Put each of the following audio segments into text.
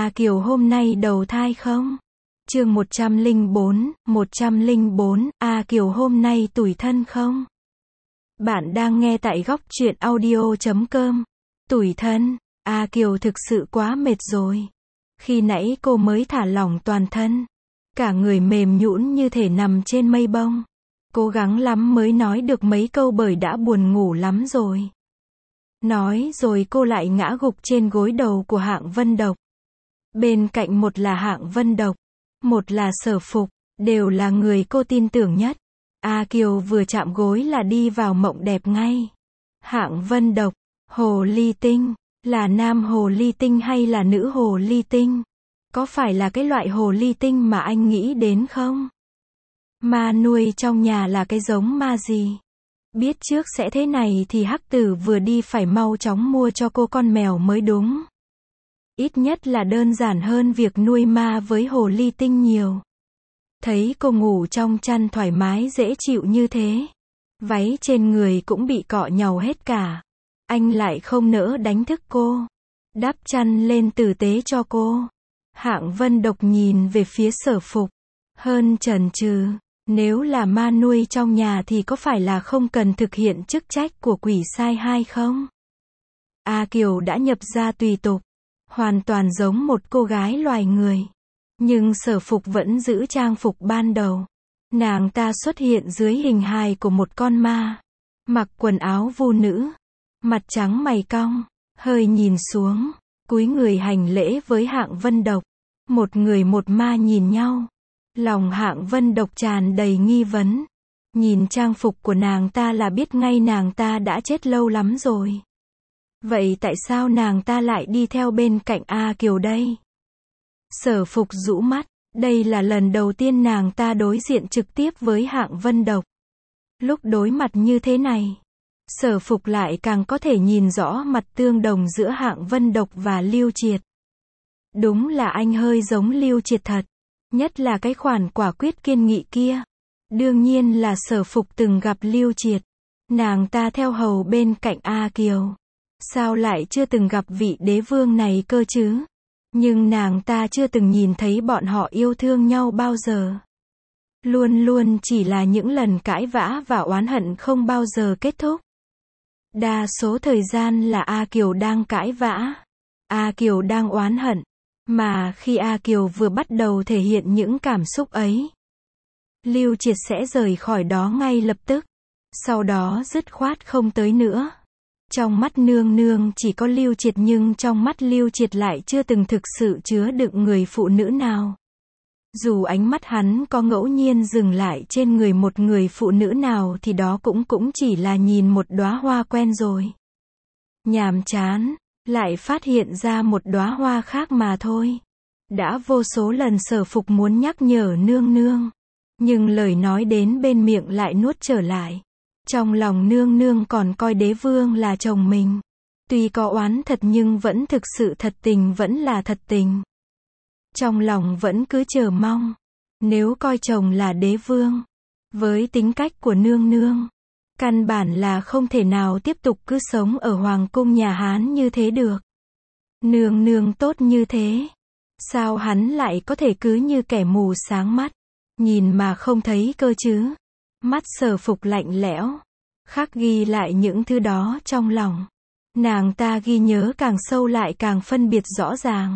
A Kiều hôm nay đầu thai không? Chương 104, A Kiều hôm nay tủi thân không? Bạn đang nghe tại góc truyện audio.com. Tủi thân, A Kiều thực sự quá mệt rồi. Khi nãy cô mới thả lỏng toàn thân. Cả người mềm nhũn như thể nằm trên mây bông. Cố gắng lắm mới nói được mấy câu bởi đã buồn ngủ lắm rồi. Nói rồi cô lại ngã gục trên gối đầu của Hạng Vân Độc. Bên cạnh một là Hạng Vân Độc, một là Sở Phục, đều là người cô tin tưởng nhất. A Kiều vừa chạm gối là đi vào mộng đẹp ngay. Hạng Vân Độc, hồ ly tinh, là nam hồ ly tinh hay là nữ hồ ly tinh? Có phải là cái loại hồ ly tinh mà anh nghĩ đến không? Ma nuôi trong nhà là cái giống ma gì? Biết trước sẽ thế này thì Hắc Tử vừa đi phải mau chóng mua cho cô con mèo mới đúng. Ít nhất là đơn giản hơn việc nuôi ma với hồ ly tinh nhiều. Thấy cô ngủ trong chăn thoải mái dễ chịu như thế. Váy trên người cũng bị cọ nhàu hết cả. Anh lại không nỡ đánh thức cô. Đắp chăn lên tử tế cho cô. Hạng Vân Độc nhìn về phía Sở Phục. Hơn chần chừ. Nếu là ma nuôi trong nhà thì có phải là không cần thực hiện chức trách của quỷ sai hay không? A Kiều đã nhập gia tùy tục. Hoàn toàn giống một cô gái loài người. Nhưng Sở Phục vẫn giữ trang phục ban đầu. Nàng ta xuất hiện dưới hình hài của một con ma. Mặc quần áo vu nữ. Mặt trắng mày cong. Hơi nhìn xuống. Cúi người hành lễ với Hạng Vân Độc. Một người một ma nhìn nhau. Lòng Hạng Vân Độc tràn đầy nghi vấn. Nhìn trang phục của nàng ta là biết ngay nàng ta đã chết lâu lắm rồi. Vậy tại sao nàng ta lại đi theo bên cạnh A Kiều đây? Sở Phục rũ mắt. Đây là lần đầu tiên nàng ta đối diện trực tiếp với Hạng Vân Độc. Lúc đối mặt như thế này, Sở Phục lại càng có thể nhìn rõ mặt tương đồng giữa Hạng Vân Độc và Lưu Triệt. Đúng là anh hơi giống Lưu Triệt thật. Nhất là cái khoản quả quyết kiên nghị kia. Đương nhiên là Sở Phục từng gặp Lưu Triệt. Nàng ta theo hầu bên cạnh A Kiều. Sao lại chưa từng gặp vị đế vương này cơ chứ? Nhưng nàng ta chưa từng nhìn thấy bọn họ yêu thương nhau bao giờ. Luôn luôn chỉ là những lần cãi vã và oán hận không bao giờ kết thúc. Đa số thời gian là A Kiều đang cãi vã. A Kiều đang oán hận. Mà khi A Kiều vừa bắt đầu thể hiện những cảm xúc ấy, Lưu Triệt sẽ rời khỏi đó ngay lập tức. Sau đó dứt khoát không tới nữa. Trong mắt nương nương chỉ có Lưu Triệt nhưng trong mắt Lưu Triệt lại chưa từng thực sự chứa đựng người phụ nữ nào. Dù ánh mắt hắn có ngẫu nhiên dừng lại trên người một người phụ nữ nào thì đó cũng chỉ là nhìn một đóa hoa quen rồi. Nhàm chán, lại phát hiện ra một đóa hoa khác mà thôi. Đã vô số lần Sở Phục muốn nhắc nhở nương nương. Nhưng lời nói đến bên miệng lại nuốt trở lại. Trong lòng nương nương còn coi đế vương là chồng mình. Tuy có oán thật nhưng vẫn thực sự thật tình vẫn là thật tình. Trong lòng vẫn cứ chờ mong. Nếu coi chồng là đế vương, với tính cách của nương nương, căn bản là không thể nào tiếp tục cứ sống ở hoàng cung nhà Hán như thế được. Nương nương tốt như thế. Sao hắn lại có thể cứ như kẻ mù sáng mắt, nhìn mà không thấy cơ chứ? Mắt Sở Phục lạnh lẽo, khắc ghi lại những thứ đó trong lòng. Nàng ta ghi nhớ càng sâu lại càng phân biệt rõ ràng.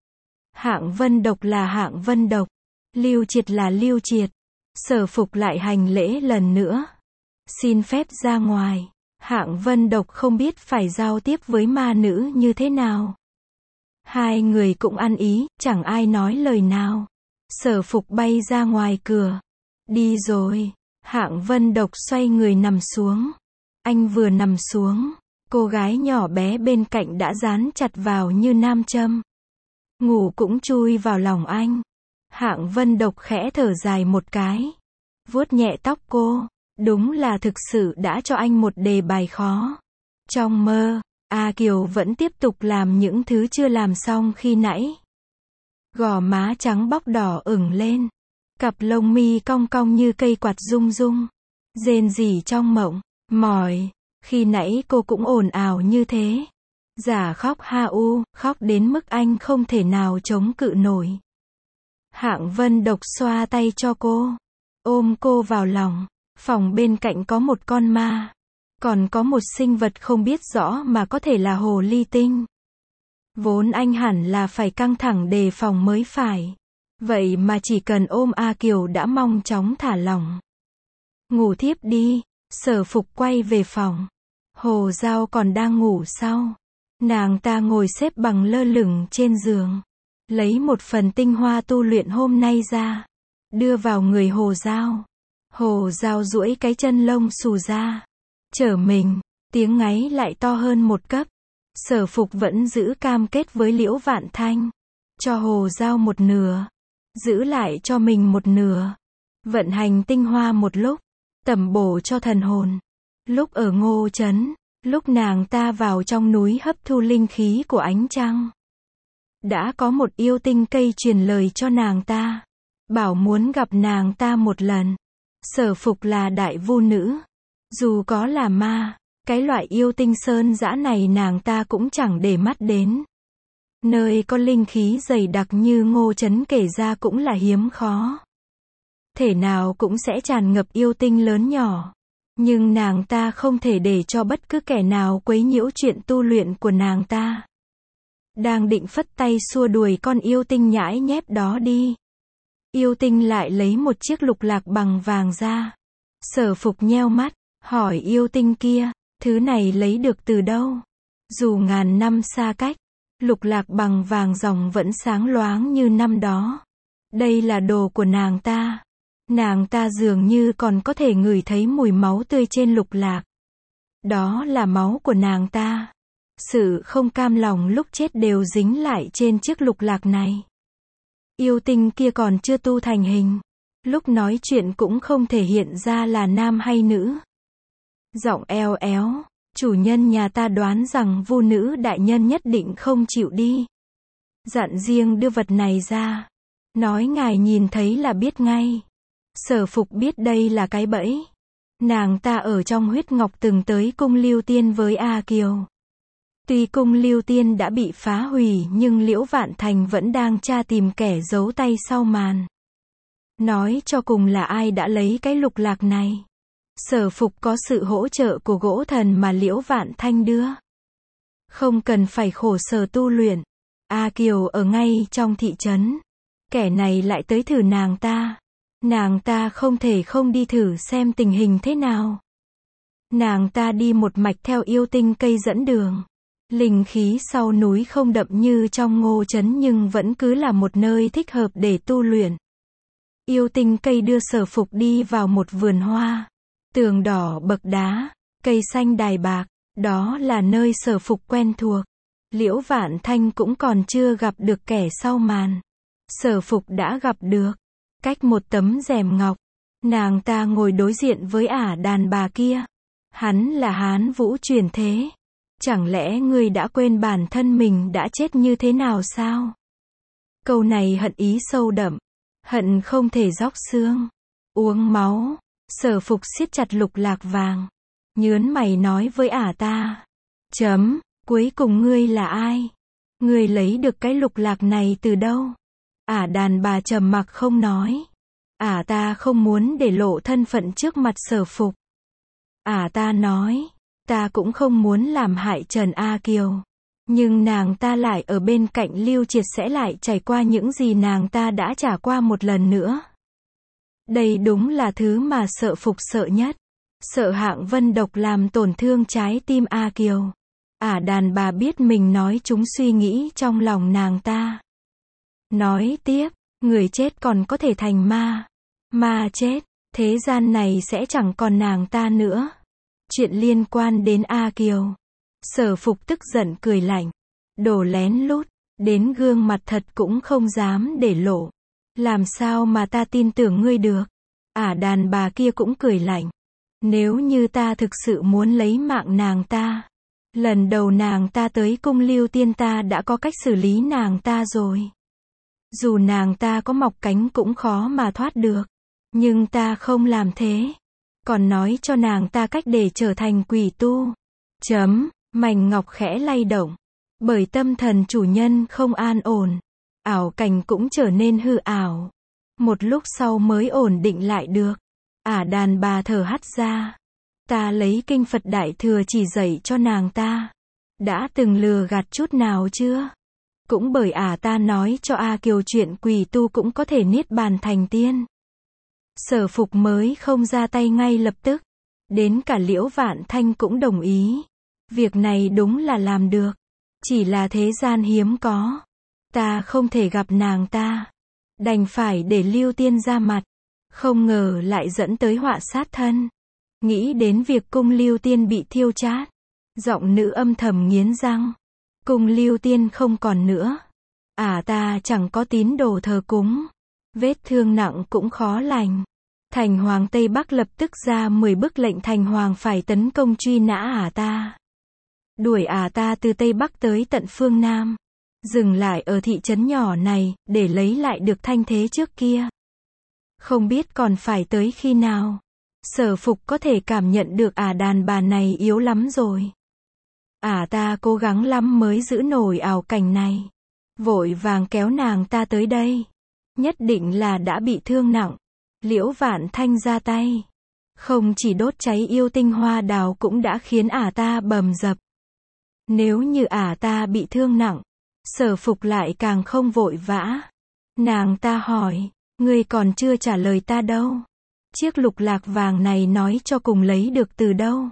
Hạng Vân Độc là Hạng Vân Độc, Lưu Triệt là Lưu Triệt. Sở Phục lại hành lễ lần nữa. Xin phép ra ngoài. Hạng Vân Độc không biết phải giao tiếp với ma nữ như thế nào. Hai người cũng ăn ý, chẳng ai nói lời nào. Sở Phục bay ra ngoài cửa. Đi rồi. Hạng Vân Độc xoay người nằm xuống. Anh vừa nằm xuống, cô gái nhỏ bé bên cạnh đã dán chặt vào như nam châm. Ngủ cũng chui vào lòng anh. Hạng Vân Độc khẽ thở dài một cái. Vuốt nhẹ tóc cô. Đúng là thực sự đã cho anh một đề bài khó. Trong mơ, A Kiều vẫn tiếp tục làm những thứ chưa làm xong khi nãy. Gò má trắng bóc đỏ ửng lên. Cặp lông mi cong cong như cây quạt rung rung. Rên rỉ trong mộng. Mỏi. Khi nãy cô cũng ồn ào như thế. Giả khóc ha u, khóc đến mức anh không thể nào chống cự nổi. Hạng Vân Độc xoa tay cho cô, ôm cô vào lòng. Phòng bên cạnh có một con ma, còn có một sinh vật không biết rõ mà có thể là hồ ly tinh. Vốn anh hẳn là phải căng thẳng đề phòng mới phải. Vậy mà chỉ cần ôm A Kiều đã mong chóng thả lỏng. Ngủ thiếp đi, Sở Phục quay về phòng. Hồ Dao còn đang ngủ sau. Nàng ta ngồi xếp bằng lơ lửng trên giường. Lấy một phần tinh hoa tu luyện hôm nay ra. Đưa vào người Hồ Dao. Hồ Dao duỗi cái chân lông xù ra. Trở mình, tiếng ngáy lại to hơn một cấp. Sở Phục vẫn giữ cam kết với Liễu Vạn Thanh. Cho Hồ Dao một nửa. Giữ lại cho mình một nửa. Vận hành tinh hoa một lúc. Tẩm bổ cho thần hồn. Lúc ở Ngô Trấn, lúc nàng ta vào trong núi hấp thu linh khí của ánh trăng. Đã có một yêu tinh cây truyền lời cho nàng ta. Bảo muốn gặp nàng ta một lần. Sở Phục là đại vu nữ. Dù có là ma, cái loại yêu tinh sơn dã này nàng ta cũng chẳng để mắt đến. Nơi có linh khí dày đặc như Ngô Trấn kể ra cũng là hiếm khó. Thể nào cũng sẽ tràn ngập yêu tinh lớn nhỏ. Nhưng nàng ta không thể để cho bất cứ kẻ nào quấy nhiễu chuyện tu luyện của nàng ta. Đang định phất tay xua đuổi con yêu tinh nhãi nhép đó đi. Yêu tinh lại lấy một chiếc lục lạc bằng vàng ra. Sở Phục nheo mắt, hỏi yêu tinh kia, thứ này lấy được từ đâu? Dù ngàn năm xa cách, lục lạc bằng vàng ròng vẫn sáng loáng như năm đó. Đây là đồ của nàng ta. Nàng ta dường như còn có thể ngửi thấy mùi máu tươi trên lục lạc. Đó là máu của nàng ta. Sự không cam lòng lúc chết đều dính lại trên chiếc lục lạc này. Yêu tinh kia còn chưa tu thành hình. Lúc nói chuyện cũng không thể hiện ra là nam hay nữ. Giọng eo éo, chủ nhân nhà ta đoán rằng vu nữ đại nhân nhất định không chịu đi. Dặn riêng đưa vật này ra. Nói ngài nhìn thấy là biết ngay. Sở Phục biết đây là cái bẫy. Nàng ta ở trong huyết ngọc từng tới cung Lưu Tiên với A Kiều. Tuy cung Lưu Tiên đã bị phá hủy nhưng Liễu Vạn Thành vẫn đang tra tìm kẻ giấu tay sau màn. Nói cho cùng là ai đã lấy cái lục lạc này. Sở Phục có sự hỗ trợ của gỗ thần mà Liễu Vạn Thanh đưa. Không cần phải khổ sở tu luyện. A Kiều ở ngay trong thị trấn. Kẻ này lại tới thử nàng ta. Nàng ta không thể không đi thử xem tình hình thế nào. Nàng ta đi một mạch theo yêu tinh cây dẫn đường. Linh khí sau núi không đậm như trong Ngô Trấn nhưng vẫn cứ là một nơi thích hợp để tu luyện. Yêu tinh cây đưa Sở Phục đi vào một vườn hoa. Tường đỏ bậc đá, cây xanh đài bạc, đó là nơi Sở Phục quen thuộc. Liễu Vạn Thanh cũng còn chưa gặp được kẻ sau màn. Sở Phục đã gặp được. Cách một tấm rèm ngọc, nàng ta ngồi đối diện với ả đàn bà kia. Hắn là Hán Vũ truyền thế. Chẳng lẽ ngươi đã quên bản thân mình đã chết như thế nào sao? Câu này hận ý sâu đậm. Hận không thể róc xương. Uống máu. Sở Phục siết chặt lục lạc vàng. Nhớn mày nói với ả ta. Cuối cùng ngươi là ai? Ngươi lấy được cái lục lạc này từ đâu? Ả đàn bà trầm mặc không nói. Ả ta không muốn để lộ thân phận trước mặt Sở Phục. Ả ta nói. Ta cũng không muốn làm hại Trần A Kiều. Nhưng nàng ta lại ở bên cạnh Lưu Triệt sẽ lại trải qua những gì nàng ta đã trải qua một lần nữa. Đây đúng là thứ mà Sở Phục sợ nhất. Sợ Hạng Vân Độc làm tổn thương trái tim A Kiều. Ả đàn bà biết mình nói chúng suy nghĩ trong lòng nàng ta. Nói tiếp, người chết còn có thể thành ma. Ma chết, thế gian này sẽ chẳng còn nàng ta nữa. Chuyện liên quan đến A Kiều. Sở Phục tức giận cười lạnh. Đồ lén lút, đến gương mặt thật cũng không dám để lộ. Làm sao mà ta tin tưởng ngươi được? Ả đàn bà kia cũng cười lạnh. Nếu như ta thực sự muốn lấy mạng nàng ta. Lần đầu nàng ta tới cung Lưu Tiên ta đã có cách xử lý nàng ta rồi. Dù nàng ta có mọc cánh cũng khó mà thoát được. Nhưng ta không làm thế. Còn nói cho nàng ta cách để trở thành quỷ tu. Mảnh ngọc khẽ lay động. Bởi tâm thần chủ nhân không an ổn, ảo cảnh cũng trở nên hư ảo. Một lúc sau mới ổn định lại được. Đàn bà thở hắt ra. Ta lấy kinh Phật Đại Thừa chỉ dạy cho nàng ta. Đã từng lừa gạt chút nào chưa? Cũng bởi ta nói cho A Kiều chuyện quỷ tu cũng có thể niết bàn thành tiên. Sở Phục mới không ra tay ngay lập tức. Đến cả Liễu Vạn Thanh cũng đồng ý. Việc này đúng là làm được. Chỉ là thế gian hiếm có. Ta không thể gặp nàng ta. Đành phải để Lưu Tiên ra mặt. Không ngờ lại dẫn tới họa sát thân. Nghĩ đến việc cung Lưu Tiên bị thiêu chát. Giọng nữ âm thầm nghiến răng. Cung Lưu Tiên không còn nữa. Ta chẳng có tín đồ thờ cúng. Vết thương nặng cũng khó lành. Thành Hoàng Tây Bắc lập tức ra 10 bức lệnh Thành Hoàng phải tấn công truy nã ta. Đuổi ta từ Tây Bắc tới tận phương Nam. Dừng lại ở thị trấn nhỏ này, để lấy lại được thanh thế trước kia. Không biết còn phải tới khi nào. Sở Phục có thể cảm nhận được đàn bà này yếu lắm rồi. Ta cố gắng lắm mới giữ nổi ảo cảnh này. Vội vàng kéo nàng ta tới đây. Nhất định là đã bị thương nặng. Liễu Vạn Thanh ra tay. Không chỉ đốt cháy yêu tinh hoa đào cũng đã khiến ta bầm dập. Nếu như ta bị thương nặng, Sở Phục lại càng không vội vã. Nàng ta hỏi, ngươi còn chưa trả lời ta đâu. Chiếc lục lạc vàng này nói cho cùng lấy được từ đâu?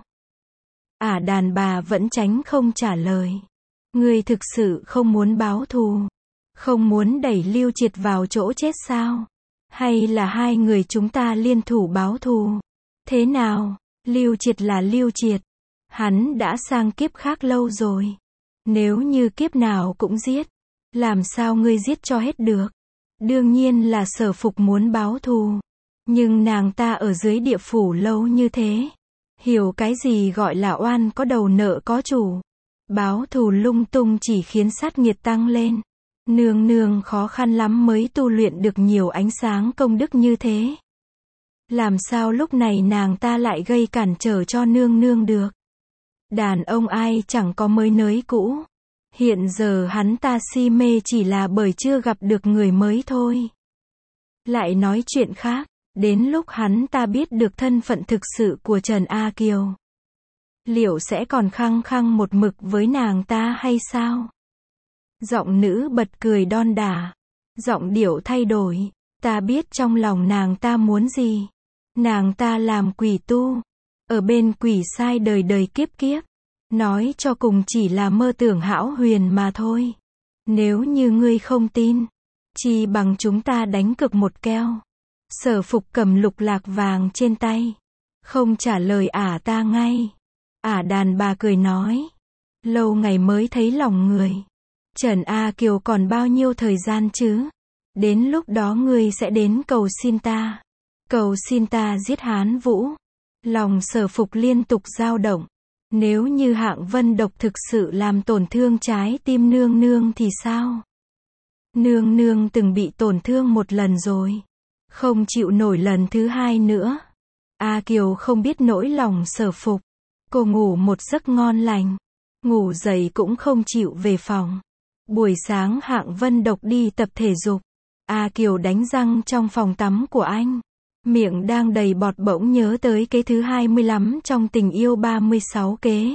Đàn bà vẫn tránh không trả lời. Ngươi thực sự không muốn báo thù, không muốn đẩy Lưu Triệt vào chỗ chết sao? Hay là hai người chúng ta liên thủ báo thù? Thế nào? Lưu Triệt là Lưu Triệt. Hắn đã sang kiếp khác lâu rồi. Nếu như kiếp nào cũng giết, làm sao ngươi giết cho hết được? Đương nhiên là Sở Phục muốn báo thù. Nhưng nàng ta ở dưới địa phủ lâu như thế. Hiểu cái gì gọi là oan có đầu nợ có chủ. Báo thù lung tung chỉ khiến sát nghiệt tăng lên. Nương nương khó khăn lắm mới tu luyện được nhiều ánh sáng công đức như thế. Làm sao lúc này nàng ta lại gây cản trở cho nương nương được? Đàn ông ai chẳng có mới nới cũ. Hiện giờ hắn ta si mê chỉ là bởi chưa gặp được người mới thôi. Lại nói chuyện khác, đến lúc hắn ta biết được thân phận thực sự của Trần A Kiều, liệu sẽ còn khăng khăng một mực với nàng ta hay sao? Giọng nữ bật cười đon đả. Giọng điệu thay đổi. Ta biết trong lòng nàng ta muốn gì. Nàng ta làm quỷ tu. Ở bên quỷ sai đời đời kiếp kiếp. Nói cho cùng chỉ là mơ tưởng hão huyền mà thôi. Nếu như ngươi không tin, chi bằng chúng ta đánh cược một keo. Sở Phục cầm lục lạc vàng trên tay. Không trả lời ta ngay. Đàn bà cười nói. Lâu ngày mới thấy lòng người. Trần A Kiều còn bao nhiêu thời gian chứ? Đến lúc đó ngươi sẽ đến cầu xin ta. Cầu xin ta giết Hán Vũ. Lòng Sở Phục liên tục dao động. Nếu như Hạng Vân Độc thực sự làm tổn thương trái tim nương nương thì sao? Nương nương từng bị tổn thương một lần rồi. Không chịu nổi lần thứ hai nữa. A Kiều không biết nỗi lòng Sở Phục. Cô ngủ một giấc ngon lành. Ngủ dậy cũng không chịu về phòng. Buổi sáng Hạng Vân Độc đi tập thể dục. A Kiều đánh răng trong phòng tắm của anh. Miệng đang đầy bọt bỗng nhớ tới kế thứ 25 trong Tình Yêu 36 kế.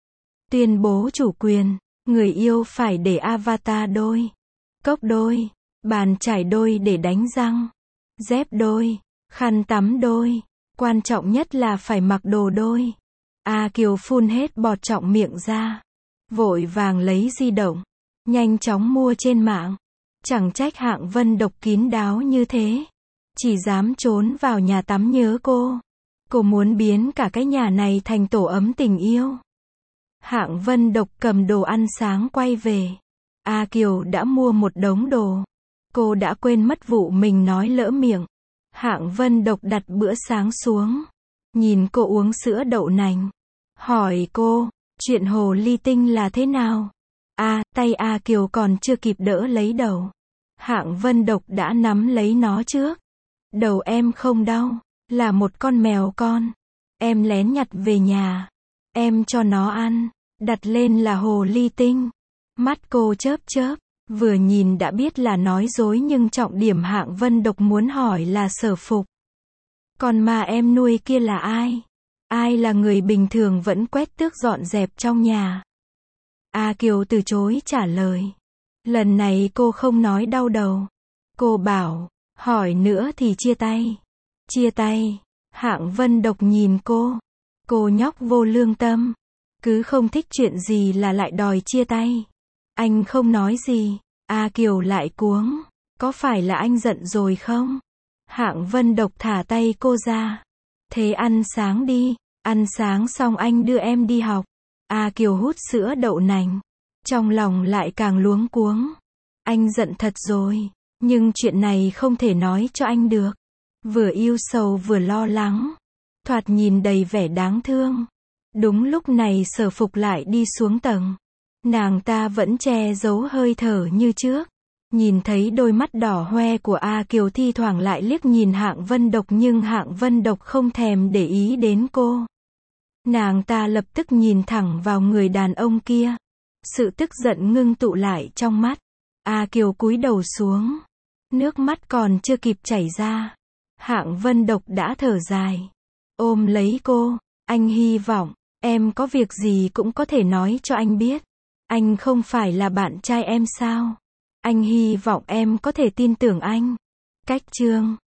Tuyên bố chủ quyền, người yêu phải để avatar đôi, cốc đôi, bàn chải đôi để đánh răng, dép đôi, khăn tắm đôi, quan trọng nhất là phải mặc đồ đôi. A Kiều phun hết bọt trọng miệng ra, vội vàng lấy di động, nhanh chóng mua trên mạng. Chẳng trách Hạng Vân Độc kín đáo như thế. Chỉ dám trốn vào nhà tắm nhớ cô. Cô muốn biến cả cái nhà này thành tổ ấm tình yêu. Hạng Vân Độc cầm đồ ăn sáng quay về. A Kiều đã mua một đống đồ. Cô đã quên mất vụ mình nói lỡ miệng. Hạng Vân Độc đặt bữa sáng xuống. Nhìn cô uống sữa đậu nành. Hỏi cô, chuyện hồ ly tinh là thế nào? Tay A Kiều còn chưa kịp đỡ lấy đầu. Hạng Vân Độc đã nắm lấy nó trước. Đầu em không đau, là một con mèo con. Em lén nhặt về nhà. Em cho nó ăn, đặt lên là hồ ly tinh. Mắt cô chớp chớp, vừa nhìn đã biết là nói dối nhưng trọng điểm Hạng Vân Độc muốn hỏi là Sở Phục. Còn mà em nuôi kia là ai? Ai là người bình thường vẫn quét tước dọn dẹp trong nhà? A Kiều từ chối trả lời. Lần này cô không nói đau đầu. Cô bảo, hỏi nữa thì chia tay. Chia tay. Hạng Vân Độc nhìn cô. Cô nhóc vô lương tâm. Cứ không thích chuyện gì là lại đòi chia tay. Anh không nói gì. A Kiều lại cuống. Có phải là anh giận rồi không? Hạng Vân Độc thả tay cô ra. Thế ăn sáng đi. Ăn sáng xong anh đưa em đi học. A Kiều hút sữa đậu nành. Trong lòng lại càng luống cuống. Anh giận thật rồi. Nhưng chuyện này không thể nói cho anh được. Vừa yêu sầu vừa lo lắng. Thoạt nhìn đầy vẻ đáng thương. Đúng lúc này Sở Phục lại đi xuống tầng. Nàng ta vẫn che giấu hơi thở như trước. Nhìn thấy đôi mắt đỏ hoe của A Kiều thi thoảng lại liếc nhìn Hạng Vân Độc nhưng Hạng Vân Độc không thèm để ý đến cô. Nàng ta lập tức nhìn thẳng vào người đàn ông kia. Sự tức giận ngưng tụ lại trong mắt. A Kiều cúi đầu xuống. Nước mắt còn chưa kịp chảy ra. Hạng Vân Độc đã thở dài. Ôm lấy cô. Anh hy vọng, em có việc gì cũng có thể nói cho anh biết. Anh không phải là bạn trai em sao? Anh hy vọng em có thể tin tưởng anh. Cách chương